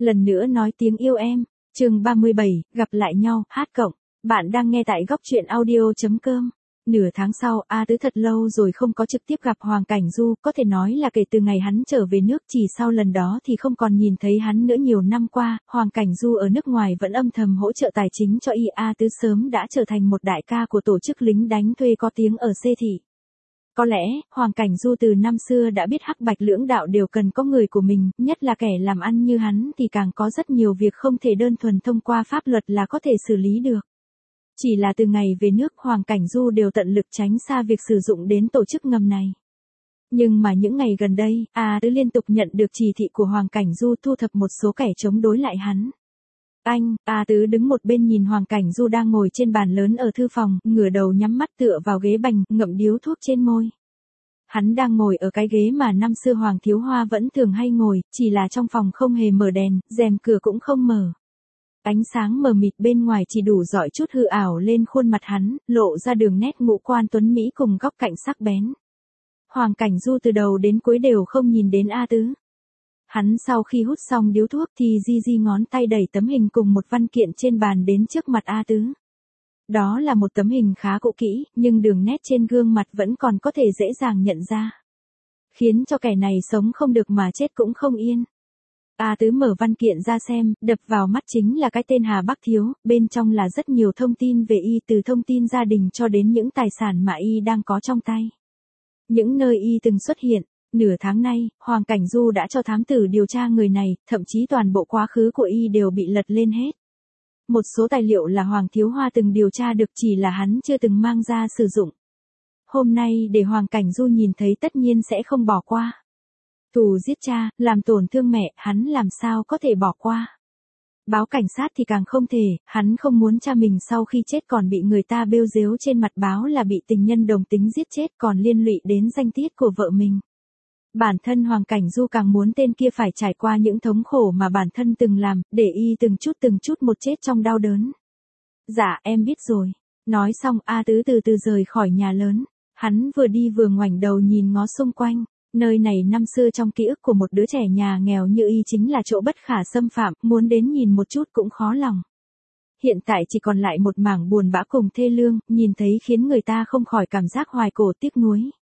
Lần nữa nói tiếng yêu em. Chương 37, gặp lại nhau, hát cộng. Bạn đang nghe tại góc truyện audio.com. Nửa tháng sau, A Tứ thật lâu rồi không có trực tiếp gặp Hoàng Cảnh Du, có thể nói là kể từ ngày hắn trở về nước, chỉ sau lần đó thì không còn nhìn thấy hắn nữa. Nhiều năm qua, Hoàng Cảnh Du ở nước ngoài vẫn âm thầm hỗ trợ tài chính cho y. A Tứ sớm đã trở thành một đại ca của tổ chức lính đánh thuê có tiếng ở C thị. Có lẽ, Hoàng Cảnh Du từ năm xưa đã biết hắc bạch lưỡng đạo đều cần có người của mình, nhất là kẻ làm ăn như hắn thì càng có rất nhiều việc không thể đơn thuần thông qua pháp luật là có thể xử lý được. Chỉ là từ ngày về nước, Hoàng Cảnh Du đều tận lực tránh xa việc sử dụng đến tổ chức ngầm này. Nhưng mà những ngày gần đây, A Tứ liên tục nhận được chỉ thị của Hoàng Cảnh Du thu thập một số kẻ chống đối lại hắn. A Tứ đứng một bên nhìn Hoàng Cảnh Du đang ngồi trên bàn lớn ở thư phòng, ngửa đầu nhắm mắt tựa vào ghế bành, ngậm điếu thuốc trên môi. Hắn đang ngồi ở cái ghế mà năm xưa Hoàng Thiếu Hoa vẫn thường hay ngồi, chỉ là trong phòng không hề mở đèn, rèm cửa cũng không mở. Ánh sáng mờ mịt bên ngoài chỉ đủ rọi chút hư ảo lên khuôn mặt hắn, lộ ra đường nét ngũ quan tuấn mỹ cùng góc cạnh sắc bén. Hoàng Cảnh Du từ đầu đến cuối đều không nhìn đến A Tứ. Hắn sau khi hút xong điếu thuốc thì di ngón tay đẩy tấm hình cùng một văn kiện trên bàn đến trước mặt A Tứ. Đó là một tấm hình khá cũ kỹ, nhưng đường nét trên gương mặt vẫn còn có thể dễ dàng nhận ra. Khiến cho kẻ này sống không được mà chết cũng không yên. A Tứ mở văn kiện ra xem, đập vào mắt chính là cái tên Hà Bắc Thiếu, bên trong là rất nhiều thông tin về y, từ thông tin gia đình cho đến những tài sản mà y đang có trong tay. Những nơi y từng xuất hiện. Nửa tháng nay, Hoàng Cảnh Du đã cho thám tử điều tra người này, thậm chí toàn bộ quá khứ của y đều bị lật lên hết. Một số tài liệu là Hoàng Thiếu Hoa từng điều tra được, chỉ là hắn chưa từng mang ra sử dụng. Hôm nay để Hoàng Cảnh Du nhìn thấy tất nhiên sẽ không bỏ qua. Thù giết cha, làm tổn thương mẹ, hắn làm sao có thể bỏ qua. Báo cảnh sát thì càng không thể, hắn không muốn cha mình sau khi chết còn bị người ta bêu rếu trên mặt báo là bị tình nhân đồng tính giết chết, còn liên lụy đến danh tiết của vợ mình. Bản thân Hoàng Cảnh Du càng muốn tên kia phải trải qua những thống khổ mà bản thân từng làm, để y từng chút một chết trong đau đớn. Dạ em biết rồi. Nói xong A Tứ từ từ rời khỏi nhà lớn. Hắn vừa đi vừa ngoảnh đầu nhìn ngó xung quanh. Nơi này năm xưa trong ký ức của một đứa trẻ nhà nghèo như y chính là chỗ bất khả xâm phạm, muốn đến nhìn một chút cũng khó lòng. Hiện tại chỉ còn lại một mảng buồn bã cùng thê lương, nhìn thấy khiến người ta không khỏi cảm giác hoài cổ tiếc nuối.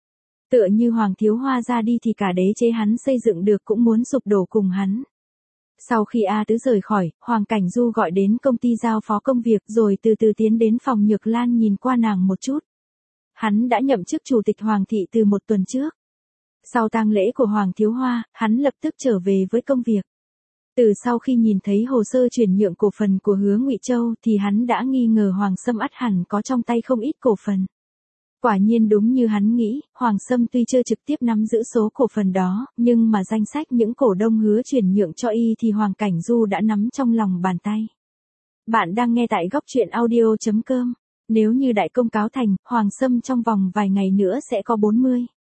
Tựa như Hoàng Thiếu Hoa ra đi thì cả đế chế hắn xây dựng được cũng muốn sụp đổ cùng hắn. Sau khi A Tứ rời khỏi, Hoàng Cảnh Du gọi đến công ty giao phó công việc rồi từ từ tiến đến phòng Nhược Lan nhìn qua nàng một chút. Hắn đã nhậm chức chủ tịch Hoàng thị từ một tuần trước. Sau tang lễ của Hoàng Thiếu Hoa, hắn lập tức trở về với công việc. Từ sau khi nhìn thấy hồ sơ chuyển nhượng cổ phần của Hứa Ngụy Châu thì hắn đã nghi ngờ Hoàng Sâm ắt hẳn có trong tay không ít cổ phần. Quả nhiên đúng như hắn nghĩ, Hoàng Sâm tuy chưa trực tiếp nắm giữ số cổ phần đó, nhưng mà danh sách những cổ đông hứa chuyển nhượng cho y thì Hoàng Cảnh Du đã nắm trong lòng bàn tay. Bạn đang nghe tại góc truyện audio.com. Nếu như đại công cáo thành, Hoàng Sâm trong vòng vài ngày nữa sẽ có 40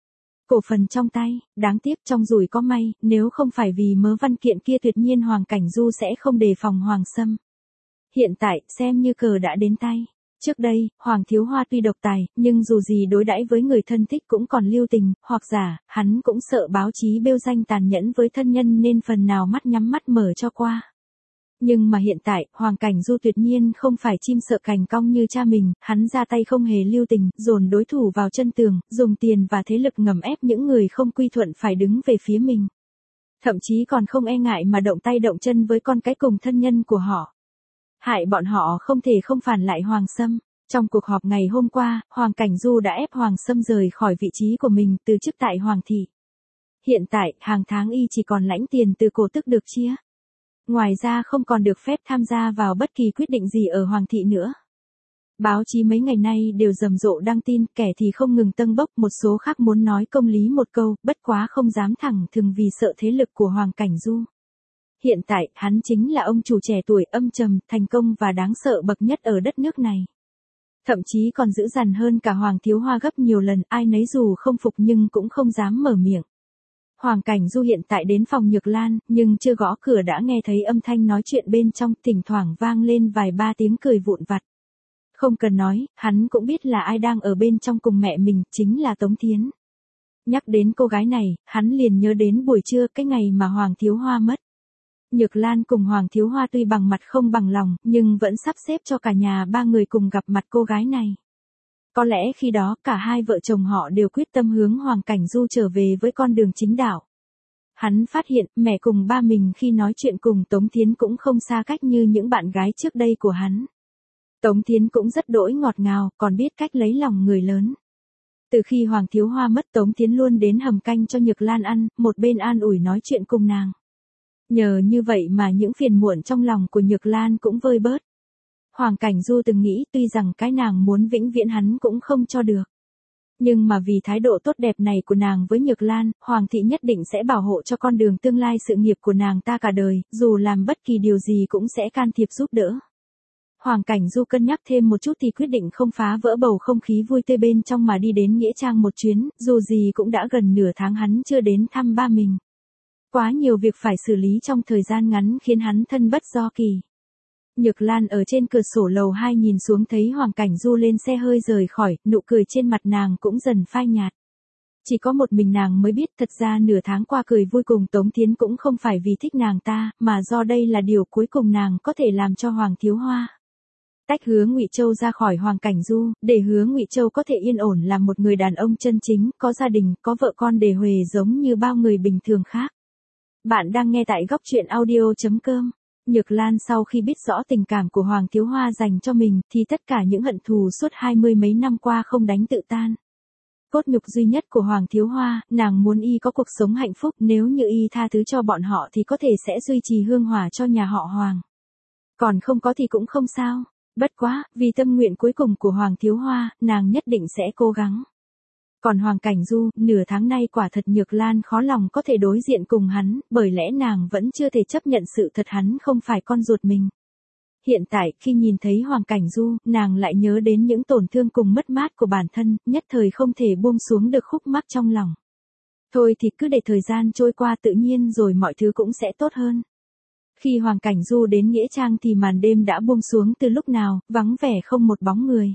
cổ phần trong tay. Đáng tiếc trong rủi có may, nếu không phải vì mớ văn kiện kia tuyệt nhiên Hoàng Cảnh Du sẽ không đề phòng Hoàng Sâm. Hiện tại, xem như cờ đã đến tay. Trước đây, Hoàng Thiếu Hoa tuy độc tài, nhưng dù gì đối đãi với người thân thích cũng còn lưu tình, hoặc giả, hắn cũng sợ báo chí bêu danh tàn nhẫn với thân nhân nên phần nào mắt nhắm mắt mở cho qua. Nhưng mà hiện tại, Hoàng Cảnh Du tuyệt nhiên không phải chim sợ cành cong như cha mình, hắn ra tay không hề lưu tình, dồn đối thủ vào chân tường, dùng tiền và thế lực ngầm ép những người không quy thuận phải đứng về phía mình. Thậm chí còn không e ngại mà động tay động chân với con cái cùng thân nhân của họ. Hại bọn họ không thể không phản lại Hoàng Sâm. Trong cuộc họp ngày hôm qua, Hoàng Cảnh Du đã ép Hoàng Sâm rời khỏi vị trí của mình từ chức tại Hoàng thị. Hiện tại, hàng tháng y chỉ còn lãnh tiền từ cổ tức được chia. Ngoài ra không còn được phép tham gia vào bất kỳ quyết định gì ở Hoàng thị nữa. Báo chí mấy ngày nay đều rầm rộ đăng tin, kẻ thì không ngừng tâng bốc, một số khác muốn nói công lý một câu, bất quá không dám thẳng thừng vì sợ thế lực của Hoàng Cảnh Du. Hiện tại, hắn chính là ông chủ trẻ tuổi âm trầm, thành công và đáng sợ bậc nhất ở đất nước này. Thậm chí còn dữ dằn hơn cả Hoàng Thiếu Hoa gấp nhiều lần, ai nấy dù không phục nhưng cũng không dám mở miệng. Hoàng Cảnh Du hiện tại đến phòng Nhược Lan, nhưng chưa gõ cửa đã nghe thấy âm thanh nói chuyện bên trong, thỉnh thoảng vang lên vài ba tiếng cười vụn vặt. Không cần nói, hắn cũng biết là ai đang ở bên trong cùng mẹ mình, chính là Tống Thiến. Nhắc đến cô gái này, hắn liền nhớ đến buổi trưa cái ngày mà Hoàng Thiếu Hoa mất. Nhược Lan cùng Hoàng Thiếu Hoa tuy bằng mặt không bằng lòng, nhưng vẫn sắp xếp cho cả nhà ba người cùng gặp mặt cô gái này. Có lẽ khi đó cả hai vợ chồng họ đều quyết tâm hướng Hoàng Cảnh Du trở về với con đường chính đạo. Hắn phát hiện mẹ cùng ba mình khi nói chuyện cùng Tống Thiến cũng không xa cách như những bạn gái trước đây của hắn. Tống Thiến cũng rất đỗi ngọt ngào, còn biết cách lấy lòng người lớn. Từ khi Hoàng Thiếu Hoa mất, Tống Thiến luôn đến hầm canh cho Nhược Lan ăn, một bên an ủi nói chuyện cùng nàng. Nhờ như vậy mà những phiền muộn trong lòng của Nhược Lan cũng vơi bớt. Hoàng Cảnh Du từng nghĩ tuy rằng cái nàng muốn vĩnh viễn hắn cũng không cho được. Nhưng mà vì thái độ tốt đẹp này của nàng với Nhược Lan, Hoàng thị nhất định sẽ bảo hộ cho con đường tương lai sự nghiệp của nàng ta cả đời, dù làm bất kỳ điều gì cũng sẽ can thiệp giúp đỡ. Hoàng Cảnh Du cân nhắc thêm một chút thì quyết định không phá vỡ bầu không khí vui tươi bên trong mà đi đến Nghĩa Trang một chuyến, dù gì cũng đã gần nửa tháng hắn chưa đến thăm ba mình. Quá nhiều việc phải xử lý trong thời gian ngắn khiến hắn thân bất do kỳ. Nhược Lan ở trên cửa sổ lầu 2 nhìn xuống thấy Hoàng Cảnh Du lên xe hơi rời khỏi, nụ cười trên mặt nàng cũng dần phai nhạt. Chỉ có một mình nàng mới biết thật ra nửa tháng qua cười vui cùng Tống Thiến cũng không phải vì thích nàng ta, mà do đây là điều cuối cùng nàng có thể làm cho Hoàng Thiếu Hoa. Tách Hứa Ngụy Châu ra khỏi Hoàng Cảnh Du, để Hứa Ngụy Châu có thể yên ổn làm một người đàn ông chân chính, có gia đình, có vợ con để huề giống như bao người bình thường khác. Bạn đang nghe tại góc truyện audio.com. Nhược Lan sau khi biết rõ tình cảm của Hoàng Thiếu Hoa dành cho mình, thì tất cả những hận thù suốt 20 mấy năm qua không đánh tự tan. Cốt nhục duy nhất của Hoàng Thiếu Hoa, nàng muốn y có cuộc sống hạnh phúc, nếu như y tha thứ cho bọn họ thì có thể sẽ duy trì hương hỏa cho nhà họ Hoàng. Còn không có thì cũng không sao. Bất quá, vì tâm nguyện cuối cùng của Hoàng Thiếu Hoa, nàng nhất định sẽ cố gắng. Còn Hoàng Cảnh Du, nửa tháng nay quả thật Nhược Lan khó lòng có thể đối diện cùng hắn, bởi lẽ nàng vẫn chưa thể chấp nhận sự thật hắn không phải con ruột mình. Hiện tại, khi nhìn thấy Hoàng Cảnh Du, nàng lại nhớ đến những tổn thương cùng mất mát của bản thân, nhất thời không thể buông xuống được khúc mắc trong lòng. Thôi thì cứ để thời gian trôi qua tự nhiên rồi mọi thứ cũng sẽ tốt hơn. Khi Hoàng Cảnh Du đến Nghĩa Trang thì màn đêm đã buông xuống từ lúc nào, vắng vẻ không một bóng người.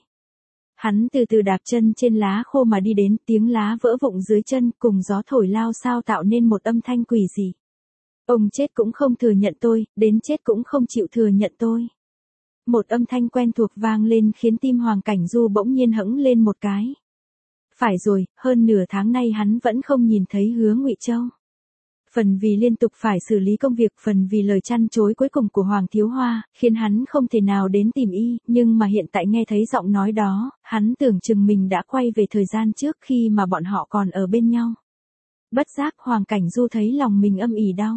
Hắn từ từ đạp chân trên lá khô mà đi đến, tiếng lá vỡ vụn dưới chân cùng gió thổi lao sao tạo nên một âm thanh quỷ dị. Ông chết cũng không thừa nhận tôi, đến chết cũng không chịu thừa nhận tôi. Một âm thanh quen thuộc vang lên khiến tim Hoàng Cảnh Du bỗng nhiên hững lên một cái. Phải rồi, hơn nửa tháng nay hắn vẫn không nhìn thấy Hứa Ngụy Châu. Phần vì liên tục phải xử lý công việc, phần vì lời chăn chối cuối cùng của Hoàng Thiếu Hoa, khiến hắn không thể nào đến tìm y, nhưng mà hiện tại nghe thấy giọng nói đó, hắn tưởng chừng mình đã quay về thời gian trước khi mà bọn họ còn ở bên nhau. Bất giác Hoàng Cảnh Du thấy lòng mình âm ỉ đau.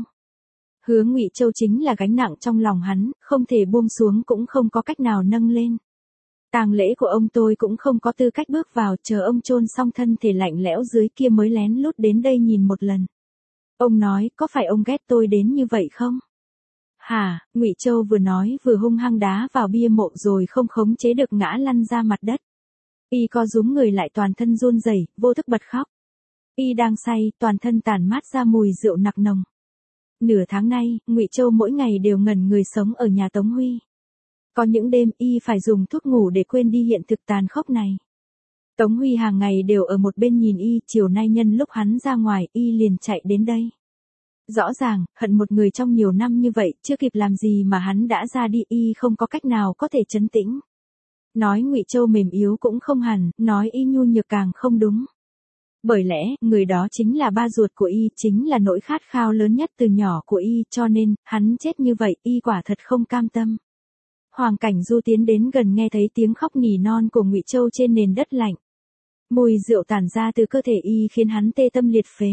Hứa Ngụy Châu chính là gánh nặng trong lòng hắn, không thể buông xuống cũng không có cách nào nâng lên. Tang lễ của ông tôi cũng không có tư cách bước vào, chờ ông chôn xong thân thể lạnh lẽo dưới kia mới lén lút đến đây nhìn một lần. Ông nói, có phải ông ghét tôi đến như vậy không? Hả, Ngụy Châu vừa nói vừa hung hăng đá vào bia mộ rồi không khống chế được ngã lăn ra mặt đất. Y co rúm người lại toàn thân run rẩy, vô thức bật khóc. Y đang say, toàn thân tản mát ra mùi rượu nặc nồng. Nửa tháng nay, Ngụy Châu mỗi ngày đều ngẩn người sống ở nhà Tống Huy. Có những đêm y phải dùng thuốc ngủ để quên đi hiện thực tàn khốc này. Tống Huy hàng ngày đều ở một bên nhìn y, chiều nay nhân lúc hắn ra ngoài, y liền chạy đến đây. Rõ ràng, hận một người trong nhiều năm như vậy, chưa kịp làm gì mà hắn đã ra đi, y không có cách nào có thể trấn tĩnh. Nói Ngụy Châu mềm yếu cũng không hẳn, nói y nhu nhược càng không đúng. Bởi lẽ, người đó chính là ba ruột của y, chính là nỗi khát khao lớn nhất từ nhỏ của y, cho nên, hắn chết như vậy, y quả thật không cam tâm. Hoàng Cảnh Du tiến đến gần nghe thấy tiếng khóc nỉ non của Ngụy Châu trên nền đất lạnh. Mùi rượu tản ra từ cơ thể y khiến hắn tê tâm liệt phế.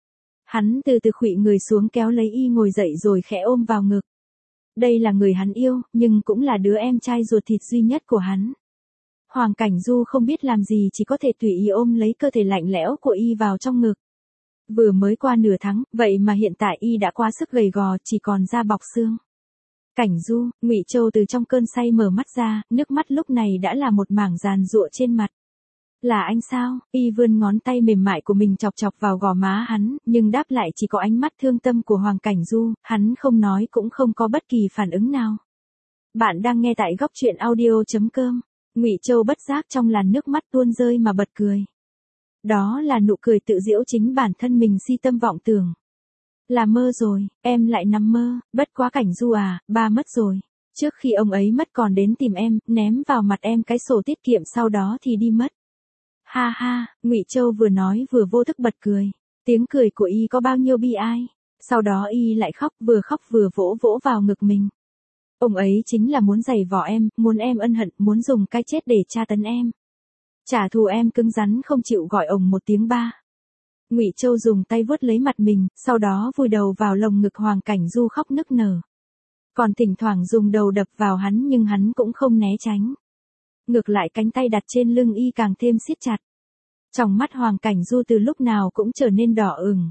Hắn từ từ khuỵu người xuống kéo lấy y ngồi dậy rồi khẽ ôm vào ngực. Đây là người hắn yêu, nhưng cũng là đứa em trai ruột thịt duy nhất của hắn. Hoàng Cảnh Du không biết làm gì chỉ có thể tùy ý ôm lấy cơ thể lạnh lẽo của y vào trong ngực. Vừa mới qua nửa tháng, vậy mà hiện tại y đã quá sức gầy gò, chỉ còn da bọc xương. Cảnh Du, Ngụy Châu từ trong cơn say mở mắt ra, nước mắt lúc này đã là một mảng giàn giụa trên mặt. Là anh sao? Y vươn ngón tay mềm mại của mình chọc chọc vào gò má hắn, nhưng đáp lại chỉ có ánh mắt thương tâm của Hoàng Cảnh Du, hắn không nói cũng không có bất kỳ phản ứng nào. Bạn đang nghe tại góc truyện audio.com. Ngụy Châu bất giác trong làn nước mắt tuôn rơi mà bật cười. Đó là nụ cười tự giễu chính bản thân mình si tâm vọng tưởng. Là mơ rồi, em lại nằm mơ, bất quá Cảnh Du à, ba mất rồi. Trước khi ông ấy mất còn đến tìm em, ném vào mặt em cái sổ tiết kiệm sau đó thì đi mất. Ha ha, Ngụy Châu vừa nói vừa vô thức bật cười. Tiếng cười của y có bao nhiêu bi ai. Sau đó y lại khóc vừa vỗ vỗ vào ngực mình. Ông ấy chính là muốn giày vò em, muốn em ân hận, muốn dùng cái chết để tra tấn em. Trả thù em cứng rắn không chịu gọi ổng một tiếng ba. Ngụy Châu dùng tay vuốt lấy mặt mình, sau đó vùi đầu vào lồng ngực Hoàng Cảnh Du khóc nức nở. Còn thỉnh thoảng dùng đầu đập vào hắn nhưng hắn cũng không né tránh. Ngược lại cánh tay đặt trên lưng y càng thêm siết chặt. Trong mắt Hoàng Cảnh Du từ lúc nào cũng trở nên đỏ ửng.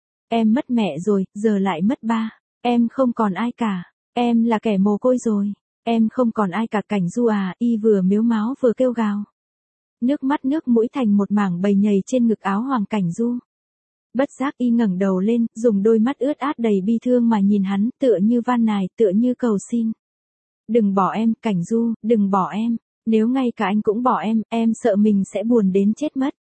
Em mất mẹ rồi, giờ lại mất ba. Em không còn ai cả. Em là kẻ mồ côi rồi. Em không còn ai cả. Cảnh Du à, y vừa mếu máo vừa kêu gào. Nước mắt nước mũi thành một mảng bầy nhầy trên ngực áo Hoàng Cảnh Du. Bất giác y ngẩng đầu lên, dùng đôi mắt ướt át đầy bi thương mà nhìn hắn, tựa như van nài, tựa như cầu xin. Đừng bỏ em, Cảnh Du, đừng bỏ em. Nếu ngay cả anh cũng bỏ em sợ mình sẽ buồn đến chết mất.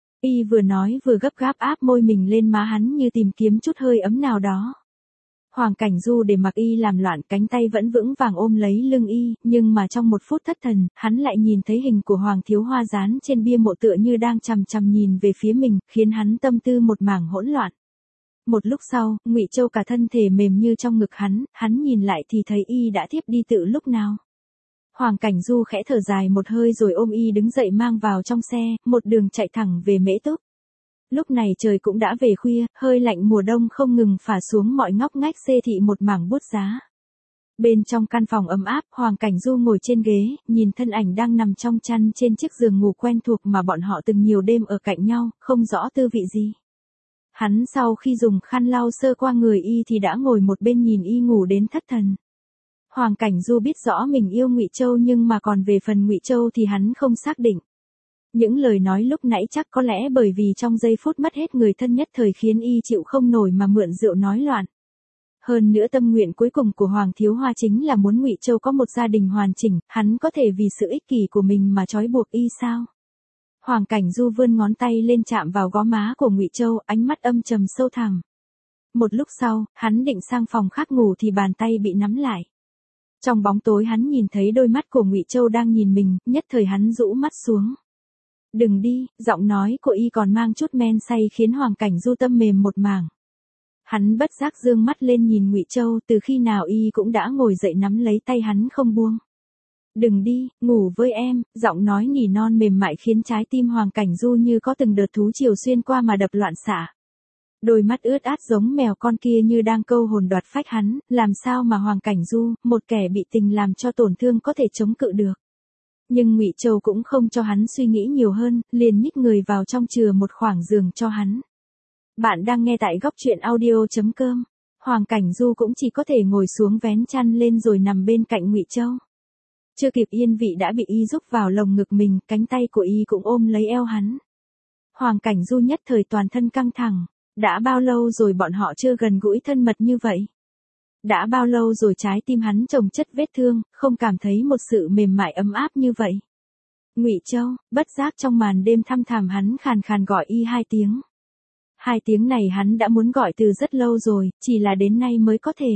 Y vừa nói vừa gấp gáp áp môi mình lên má hắn như tìm kiếm chút hơi ấm nào đó. Hoàng Cảnh Du để mặc y làm loạn, cánh tay vẫn vững vàng ôm lấy lưng y, nhưng mà trong một phút thất thần, hắn lại nhìn thấy hình của Hoàng Thiếu Hoa dán trên bia mộ tựa như đang chằm chằm nhìn về phía mình, khiến hắn tâm tư một mảng hỗn loạn. Một lúc sau, Ngụy Châu cả thân thể mềm như trong ngực hắn nhìn lại thì thấy y đã thiếp đi từ lúc nào. Hoàng Cảnh Du khẽ thở dài một hơi rồi ôm y đứng dậy mang vào trong xe, một đường chạy thẳng về Mễ Túc. Lúc này trời cũng đã về khuya, hơi lạnh mùa đông không ngừng phả xuống mọi ngóc ngách xê thị một mảng buốt giá. Bên trong căn phòng ấm áp, Hoàng Cảnh Du ngồi trên ghế, nhìn thân ảnh đang nằm trong chăn trên chiếc giường ngủ quen thuộc mà bọn họ từng nhiều đêm ở cạnh nhau, không rõ tư vị gì. Hắn sau khi dùng khăn lau sơ qua người y thì đã ngồi một bên nhìn y ngủ đến thất thần. Hoàng Cảnh Du biết rõ mình yêu Ngụy Châu nhưng mà còn về phần Ngụy Châu thì hắn không xác định. Những lời nói lúc nãy chắc có lẽ bởi vì trong giây phút mất hết người thân nhất thời khiến y chịu không nổi mà mượn rượu nói loạn. Hơn nữa tâm nguyện cuối cùng của Hoàng Thiếu Hoa chính là muốn Ngụy Châu có một gia đình hoàn chỉnh, hắn có thể vì sự ích kỷ của mình mà trói buộc y sao? Hoàng Cảnh Du vươn ngón tay lên chạm vào gò má của Ngụy Châu, ánh mắt âm trầm sâu thẳm. Một lúc sau, hắn định sang phòng khác ngủ thì bàn tay bị nắm lại. Trong bóng tối hắn nhìn thấy đôi mắt của Ngụy Châu đang nhìn mình, nhất thời hắn rũ mắt xuống. Đừng đi, giọng nói của y còn mang chút men say khiến Hoàng Cảnh Du tâm mềm một mảng. Hắn bất giác dương mắt lên nhìn Ngụy Châu, từ khi nào y cũng đã ngồi dậy nắm lấy tay hắn không buông. Đừng đi, ngủ với em, giọng nói nỉ non mềm mại khiến trái tim Hoàng Cảnh Du như có từng đợt thú triều xuyên qua mà đập loạn xạ. Đôi mắt ướt át giống mèo con kia như đang câu hồn đoạt phách hắn, làm sao mà Hoàng Cảnh Du, một kẻ bị tình làm cho tổn thương có thể chống cự được. Nhưng Ngụy Châu cũng không cho hắn suy nghĩ nhiều hơn, liền nhích người vào trong chừa một khoảng giường cho hắn. Bạn đang nghe tại góc truyện audio.com. Hoàng Cảnh Du cũng chỉ có thể ngồi xuống vén chăn lên rồi nằm bên cạnh Ngụy Châu. Chưa kịp yên vị đã bị y giúp vào lồng ngực mình, cánh tay của y cũng ôm lấy eo hắn. Hoàng Cảnh Du nhất thời toàn thân căng thẳng. Đã bao lâu rồi bọn họ chưa gần gũi thân mật như vậy? Đã bao lâu rồi trái tim hắn chồng chất vết thương, không cảm thấy một sự mềm mại ấm áp như vậy? Ngụy Châu, bất giác trong màn đêm thăm thẳm hắn khàn khàn gọi y 2 tiếng. 2 tiếng này hắn đã muốn gọi từ rất lâu rồi, chỉ là đến nay mới có thể.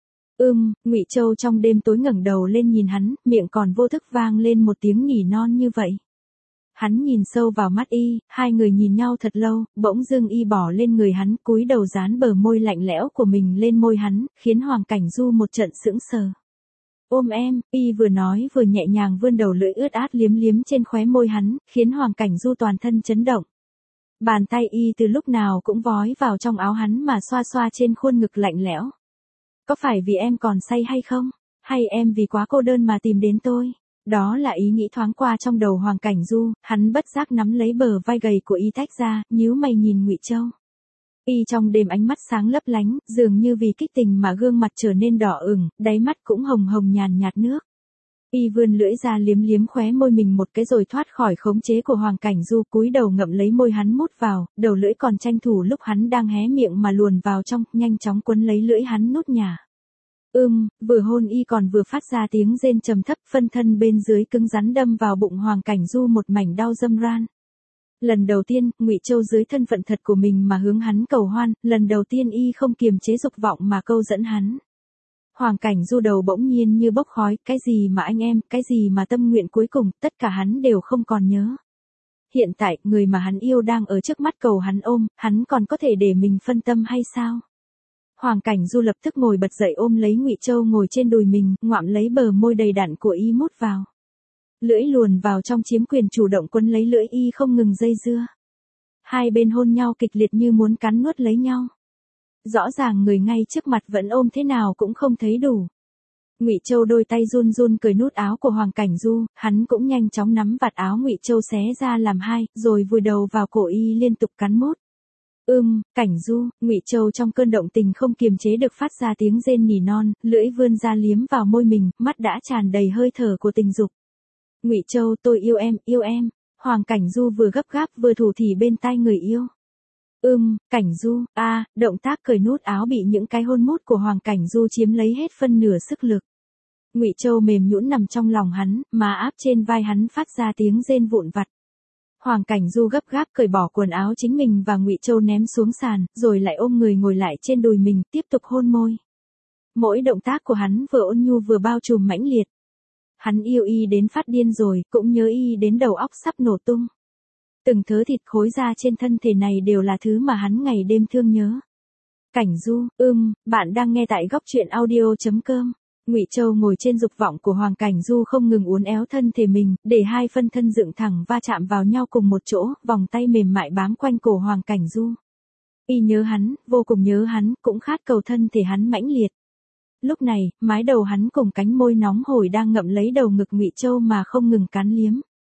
Ngụy Châu trong đêm tối ngẩng đầu lên nhìn hắn, miệng còn vô thức vang lên một tiếng nỉ non như vậy. Hắn nhìn sâu vào mắt y, hai người nhìn nhau thật lâu, bỗng dưng y bỏ lên người hắn, cúi đầu dán bờ môi lạnh lẽo của mình lên môi hắn, khiến Hoàng Cảnh Du một trận sững sờ. Ôm em, y vừa nói vừa nhẹ nhàng vươn đầu lưỡi ướt át liếm liếm trên khóe môi hắn, khiến Hoàng Cảnh Du toàn thân chấn động. Bàn tay y từ lúc nào cũng vói vào trong áo hắn mà xoa xoa trên khuôn ngực lạnh lẽo. Có phải vì em còn say hay không? Hay em vì quá cô đơn mà tìm đến tôi? Đó là ý nghĩ thoáng qua trong đầu Hoàng Cảnh Du, hắn bất giác nắm lấy bờ vai gầy của y tách ra, nhíu mày nhìn Ngụy Châu. Y trong đêm ánh mắt sáng lấp lánh, dường như vì kích tình mà gương mặt trở nên đỏ ửng, đáy mắt cũng hồng hồng nhàn nhạt nước. Y vươn lưỡi ra liếm liếm khóe môi mình một cái rồi thoát khỏi khống chế của Hoàng Cảnh Du, cúi đầu ngậm lấy môi hắn mút vào, đầu lưỡi còn tranh thủ lúc hắn đang hé miệng mà luồn vào trong, nhanh chóng quấn lấy lưỡi hắn nút nhả. Vừa hôn y còn vừa phát ra tiếng rên trầm thấp, phân thân bên dưới cứng rắn đâm vào bụng Hoàng Cảnh Du một mảnh đau râm ran. Lần đầu tiên, Ngụy Châu dưới thân phận thật của mình mà hướng hắn cầu hoan, lần đầu tiên y không kiềm chế dục vọng mà câu dẫn hắn. Hoàng Cảnh Du đầu bỗng nhiên như bốc khói, cái gì mà anh em, cái gì mà tâm nguyện cuối cùng, tất cả hắn đều không còn nhớ. Hiện tại, người mà hắn yêu đang ở trước mắt cầu hắn ôm, hắn còn có thể để mình phân tâm hay sao? Hoàng Cảnh Du lập tức ngồi bật dậy ôm lấy Ngụy Châu ngồi trên đùi mình, ngoạm lấy bờ môi đầy đặn của y mút vào. Lưỡi luồn vào trong chiếm quyền chủ động quấn lấy lưỡi y không ngừng dây dưa. Hai bên hôn nhau kịch liệt như muốn cắn nuốt lấy nhau. Rõ ràng người ngay trước mặt vẫn ôm thế nào cũng không thấy đủ. Ngụy Châu đôi tay run run cởi nút áo của Hoàng Cảnh Du, hắn cũng nhanh chóng nắm vạt áo Ngụy Châu xé ra làm hai, rồi vùi đầu vào cổ y liên tục cắn mút. Cảnh Du, Ngụy Châu trong cơn động tình không kiềm chế được phát ra tiếng rên nỉ non, lưỡi vươn ra liếm vào môi mình, mắt đã tràn đầy hơi thở của tình dục. Ngụy Châu, tôi yêu em, yêu em. Hoàng Cảnh Du vừa gấp gáp vừa thủ thỉ bên tai người yêu. Cảnh Du, động tác cởi nút áo bị những cái hôn mút của Hoàng Cảnh Du chiếm lấy hết phân nửa sức lực. Ngụy Châu mềm nhũn nằm trong lòng hắn, má áp trên vai hắn phát ra tiếng rên vụn vặt. Hoàng Cảnh Du gấp gáp cởi bỏ quần áo chính mình và Ngụy Châu ném xuống sàn, rồi lại ôm người ngồi lại trên đùi mình, tiếp tục hôn môi. Mỗi động tác của hắn vừa ôn nhu vừa bao trùm mãnh liệt. Hắn yêu y đến phát điên rồi, cũng nhớ y đến đầu óc sắp nổ tung. Từng thớ thịt khối da trên thân thể này đều là thứ mà hắn ngày đêm thương nhớ. Cảnh Du, bạn đang nghe tại góc truyện audio.com. Ngụy Châu ngồi trên dục vọng của Hoàng Cảnh Du không ngừng uốn éo thân thể mình, để hai phân thân dựng thẳng va chạm vào nhau cùng một chỗ, vòng tay mềm mại bám quanh cổ Hoàng Cảnh Du. Y nhớ hắn, vô cùng nhớ hắn, cũng khát cầu thân thể hắn mãnh liệt. Lúc này, mái đầu hắn cùng cánh môi nóng hổi đang ngậm lấy đầu ngực Ngụy Châu mà không ngừng cắn liếm.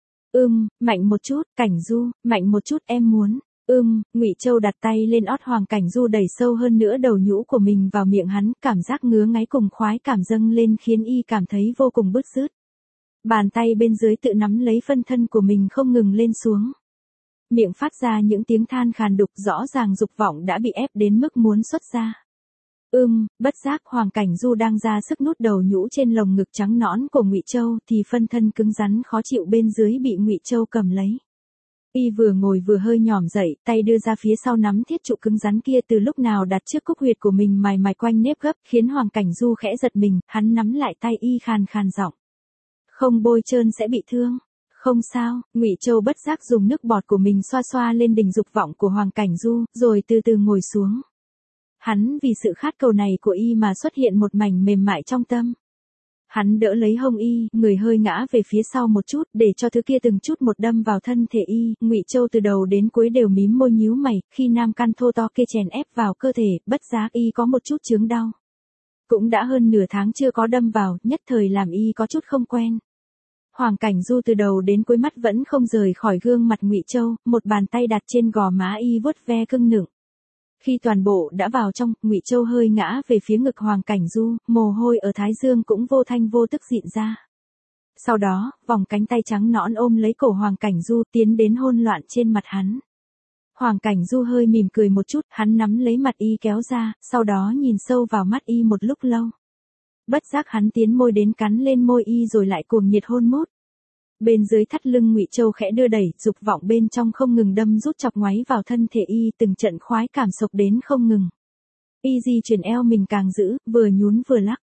Mạnh một chút, Cảnh Du, mạnh một chút em muốn. Ngụy Châu đặt tay lên ót Hoàng Cảnh Du đẩy sâu hơn nữa đầu nhũ của mình vào miệng hắn, cảm giác ngứa ngáy cùng khoái cảm dâng lên khiến y cảm thấy vô cùng bứt rứt. Bàn tay bên dưới tự nắm lấy phân thân của mình không ngừng lên xuống. Miệng phát ra những tiếng than khàn đục, rõ ràng dục vọng đã bị ép đến mức muốn xuất ra. Bất giác Hoàng Cảnh Du đang ra sức nút đầu nhũ trên lồng ngực trắng nõn của Ngụy Châu thì phân thân cứng rắn khó chịu bên dưới bị Ngụy Châu cầm lấy. Y vừa ngồi vừa hơi nhỏm dậy, tay đưa ra phía sau nắm thiết trụ cứng rắn kia từ lúc nào đặt trước cúc huyệt của mình mài mài quanh nếp gấp, khiến Hoàng Cảnh Du khẽ giật mình, hắn nắm lại tay y khàn khàn giọng. Không bôi trơn sẽ bị thương. Không sao, Ngụy Châu bất giác dùng nước bọt của mình xoa xoa lên đỉnh dục vọng của Hoàng Cảnh Du, rồi từ từ ngồi xuống. Hắn vì sự khát cầu này của y mà xuất hiện một mảnh mềm mại trong tâm. Hắn đỡ lấy hông y, người hơi ngã về phía sau một chút, để cho thứ kia từng chút một đâm vào thân thể y. Ngụy Châu từ đầu đến cuối đều mím môi nhíu mày, khi nam căn thô to kia chèn ép vào cơ thể, bất giác y có một chút chướng đau. Cũng đã hơn nửa tháng chưa có đâm vào, nhất thời làm y có chút không quen. Hoàng Cảnh Du từ đầu đến cuối mắt vẫn không rời khỏi gương mặt Ngụy Châu, một bàn tay đặt trên gò má y vuốt ve cưng nựng. Khi toàn bộ đã vào trong, Ngụy Châu hơi ngã về phía ngực Hoàng Cảnh Du, mồ hôi ở thái dương cũng vô thanh vô tức dịn ra. Sau đó, vòng cánh tay trắng nõn ôm lấy cổ Hoàng Cảnh Du tiến đến hôn loạn trên mặt hắn. Hoàng Cảnh Du hơi mỉm cười một chút, hắn nắm lấy mặt y kéo ra, sau đó nhìn sâu vào mắt y một lúc lâu. Bất giác hắn tiến môi đến cắn lên môi y rồi lại cuồng nhiệt hôn mút. Bên dưới thắt lưng Ngụy Châu khẽ đưa đẩy, dục vọng bên trong không ngừng đâm rút chọc ngoáy vào thân thể y, từng trận khoái cảm sộc đến không ngừng. Y di chuyển eo mình càng giữ, vừa nhún vừa lắc.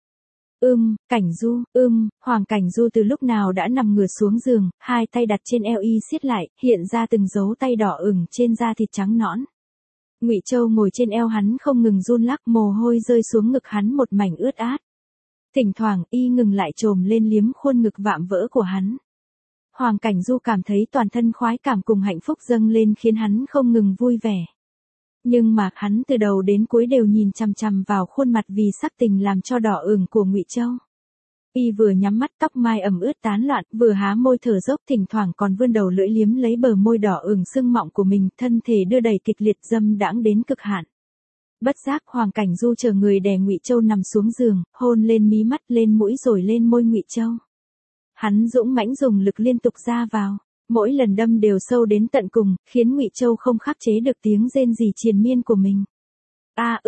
Cảnh Du, Hoàng Cảnh Du từ lúc nào đã nằm ngửa xuống giường, hai tay đặt trên eo y siết lại, hiện ra từng dấu tay đỏ ửng trên da thịt trắng nõn. Ngụy Châu ngồi trên eo hắn không ngừng run lắc, mồ hôi rơi xuống ngực hắn một mảnh ướt át. Thỉnh thoảng y ngừng lại trồm lên liếm khuôn ngực vạm vỡ của hắn. Hoàng Cảnh Du cảm thấy toàn thân khoái cảm cùng hạnh phúc dâng lên khiến hắn không ngừng vui vẻ. Nhưng mà hắn từ đầu đến cuối đều nhìn chằm chằm vào khuôn mặt vì sắc tình làm cho đỏ ửng của Ngụy Châu. Y vừa nhắm mắt tóc mai ẩm ướt tán loạn, vừa há môi thở dốc, thỉnh thoảng còn vươn đầu lưỡi liếm lấy bờ môi đỏ ửng sưng mọng của mình, thân thể đưa đẩy kịch liệt dâm đãng đến cực hạn. Bất giác Hoàng Cảnh Du chờ người đè Ngụy Châu nằm xuống giường, hôn lên mí mắt, lên mũi rồi lên môi Ngụy Châu. Hắn dũng mãnh dùng lực liên tục ra vào, mỗi lần đâm đều sâu đến tận cùng, khiến Ngụy Châu không khắc chế được tiếng rên rỉ triền miên của mình.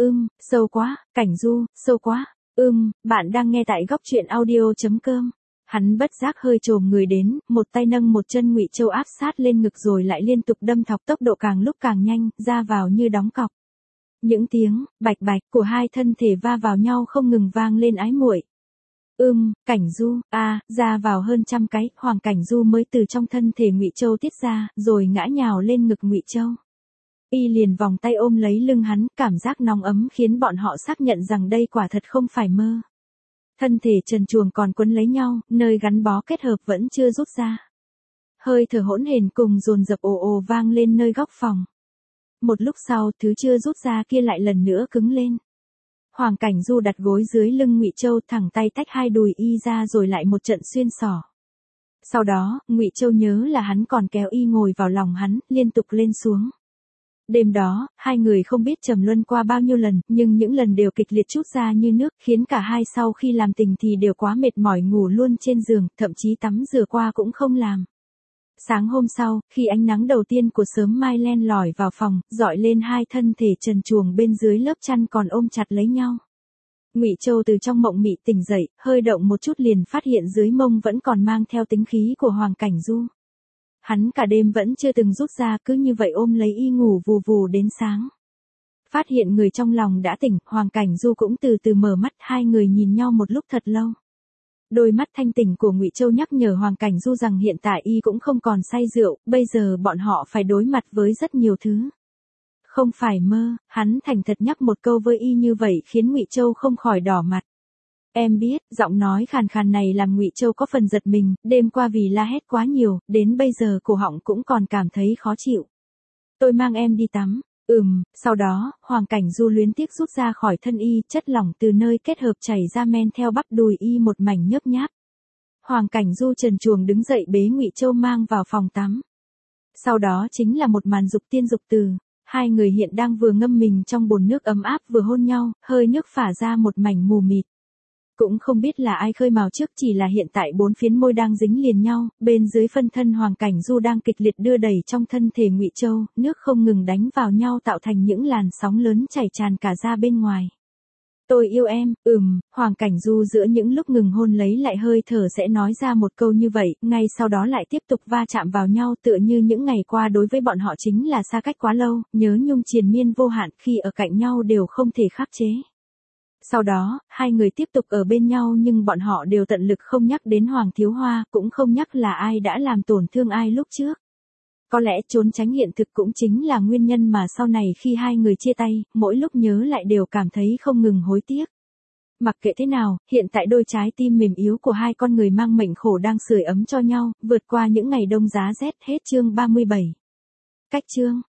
Sâu quá, Cảnh Du, sâu quá. Bạn đang nghe tại góc truyện audio.com. Hắn bất giác hơi chồm người đến, một tay nâng một chân Ngụy Châu áp sát lên ngực rồi lại liên tục đâm thọc, tốc độ càng lúc càng nhanh, ra vào như đóng cọc. Những tiếng bạch bạch của hai thân thể va vào nhau không ngừng vang lên ái muội. Cảnh Du, ra vào hơn trăm cái, Hoàng Cảnh Du mới từ trong thân thể Ngụy Châu tiết ra, rồi ngã nhào lên ngực Ngụy Châu. Y liền vòng tay ôm lấy lưng hắn, cảm giác nóng ấm khiến bọn họ xác nhận rằng đây quả thật không phải mơ. Thân thể trần truồng còn quấn lấy nhau, nơi gắn bó kết hợp vẫn chưa rút ra. Hơi thở hỗn hển cùng dồn dập ồ ồ vang lên nơi góc phòng. Một lúc sau, thứ chưa rút ra kia lại lần nữa cứng lên. Hoàng Cảnh Du đặt gối dưới lưng Ngụy Châu, thẳng tay tách hai đùi y ra rồi lại một trận xuyên xỏ. Sau đó, Ngụy Châu nhớ là hắn còn kéo y ngồi vào lòng hắn, liên tục lên xuống. Đêm đó, hai người không biết trầm luân qua bao nhiêu lần, nhưng những lần đều kịch liệt trút ra như nước, khiến cả hai sau khi làm tình thì đều quá mệt mỏi ngủ luôn trên giường, thậm chí tắm rửa qua cũng không làm. Sáng hôm sau, khi ánh nắng đầu tiên của sớm mai len lỏi vào phòng, dọi lên hai thân thể trần truồng bên dưới lớp chăn còn ôm chặt lấy nhau. Ngụy Châu từ trong mộng mị tỉnh dậy, hơi động một chút liền phát hiện dưới mông vẫn còn mang theo tính khí của Hoàng Cảnh Du. Hắn cả đêm vẫn chưa từng rút ra, cứ như vậy ôm lấy y ngủ vù vù đến sáng. Phát hiện người trong lòng đã tỉnh, Hoàng Cảnh Du cũng từ từ mở mắt, hai người nhìn nhau một lúc thật lâu. Đôi mắt thanh tỉnh của Ngụy Châu nhắc nhở Hoàng Cảnh Du rằng hiện tại y cũng không còn say rượu, bây giờ bọn họ phải đối mặt với rất nhiều thứ. Không phải mơ, hắn thành thật nhắc một câu với y như vậy khiến Ngụy Châu không khỏi đỏ mặt. Em biết, giọng nói khàn khàn này làm Ngụy Châu có phần giật mình, đêm qua vì la hét quá nhiều, đến bây giờ cổ họng cũng còn cảm thấy khó chịu. Tôi mang em đi tắm. Sau đó, Hoàng Cảnh Du luyến tiếc rút ra khỏi thân y, chất lỏng từ nơi kết hợp chảy ra men theo bắp đùi y một mảnh nhớp nháp. Hoàng Cảnh Du trần truồng đứng dậy bế Ngụy Châu mang vào phòng tắm. Sau đó chính là một màn dục tiên dục từ, hai người hiện đang vừa ngâm mình trong bồn nước ấm áp vừa hôn nhau, hơi nước phả ra một mảnh mù mịt. Cũng không biết là ai khơi mào trước, chỉ là hiện tại bốn phiến môi đang dính liền nhau, bên dưới phân thân Hoàng Cảnh Du đang kịch liệt đưa đẩy trong thân thể Ngụy Châu, nước không ngừng đánh vào nhau tạo thành những làn sóng lớn chảy tràn cả ra bên ngoài. Tôi yêu em, Hoàng Cảnh Du giữa những lúc ngừng hôn lấy lại hơi thở sẽ nói ra một câu như vậy, ngay sau đó lại tiếp tục va chạm vào nhau tựa như những ngày qua đối với bọn họ chính là xa cách quá lâu, nhớ nhung triền miên vô hạn khi ở cạnh nhau đều không thể khắc chế. Sau đó, hai người tiếp tục ở bên nhau nhưng bọn họ đều tận lực không nhắc đến Hoàng Thiếu Hoa, cũng không nhắc là ai đã làm tổn thương ai lúc trước. Có lẽ trốn tránh hiện thực cũng chính là nguyên nhân mà sau này khi hai người chia tay, mỗi lúc nhớ lại đều cảm thấy không ngừng hối tiếc. Mặc kệ thế nào, hiện tại đôi trái tim mềm yếu của hai con người mang mệnh khổ đang sưởi ấm cho nhau, vượt qua những ngày đông giá rét. Hết chương 37. Cách chương